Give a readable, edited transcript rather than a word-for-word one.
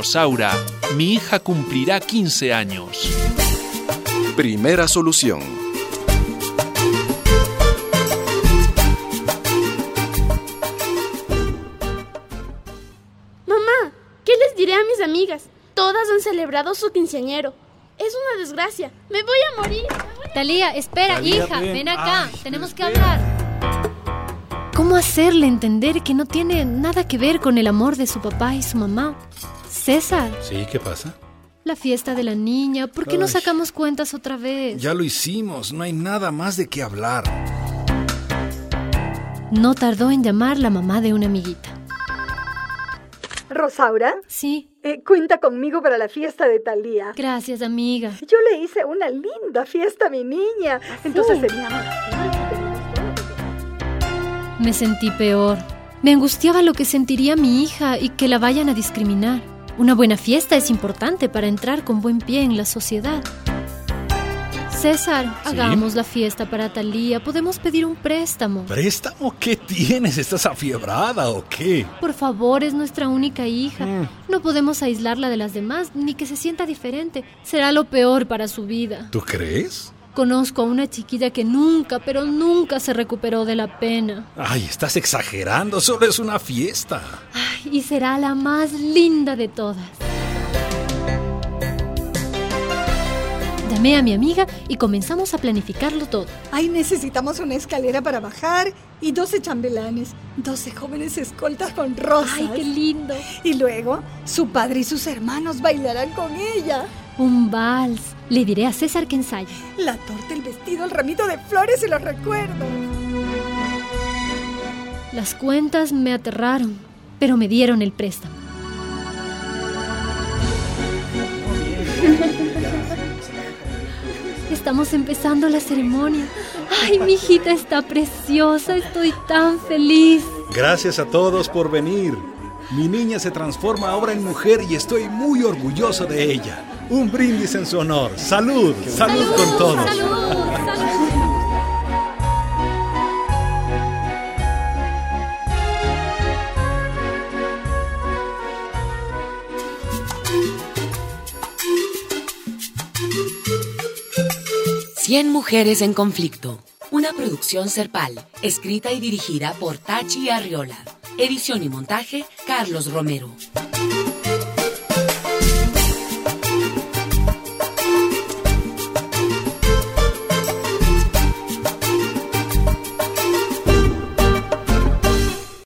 Rosaura. Mi hija cumplirá 15 años. Primera solución. Mamá, ¿qué les diré a mis amigas? Todas han celebrado su quinceañero. Es una desgracia. Me voy a morir. Talía, espera, Talía, hija, ven acá. Ay, tenemos que espera. hablar. ¿Cómo hacerle entender que no tiene nada que ver con el amor de su papá y su mamá? César, Sí, ¿qué pasa? la fiesta de la niña, ¿por qué no Ay. sacamos cuentas otra vez? Ya lo hicimos, no hay nada más de qué hablar. No tardó en llamar la mamá de una amiguita. Rosaura, Sí, cuenta conmigo para la fiesta de tal día. gracias, amiga. Yo le hice una linda fiesta a mi niña. Entonces sería mala suerte. Me sentí peor. Me angustiaba lo que sentiría mi hija y que la vayan a discriminar. Una buena fiesta es importante para entrar con buen pie en la sociedad. César, ¿Sí? hagamos la fiesta para Talía. Podemos pedir un préstamo. ¿Préstamo? ¿Qué tienes? ¿Estás afiebrada o qué? Por favor, es nuestra única hija. No podemos aislarla de las demás, ni que se sienta diferente. Será lo peor para su vida. ¿Tú crees? Conozco a una chiquilla que nunca, pero nunca se recuperó de la pena. Ay, estás exagerando, solo es una fiesta. Ay, y será la más linda de todas. Llamé a mi amiga y comenzamos a planificarlo todo. Ay, necesitamos una escalera para bajar y 12 chambelanes, 12 jóvenes escoltas con rosas. ¡Ay, qué lindo! Y luego, su padre y sus hermanos bailarán con ella. Un vals. Le diré a César que ensaye. La torta, el vestido, el ramito de flores y los recuerdos. Las cuentas me aterraron, pero me dieron el préstamo. Estamos empezando la ceremonia. ¡Ay, mi hijita está preciosa! Estoy tan feliz. Gracias a todos por venir. Mi niña se transforma ahora en mujer y estoy muy orgulloso de ella. Un brindis en su honor. ¡Salud! ¡Salud con todos! ¡Salud! ¡Salud! Cien mujeres en conflicto. Una producción Serpal, escrita y dirigida por Tachi Arriola. Edición y montaje, Carlos Romero.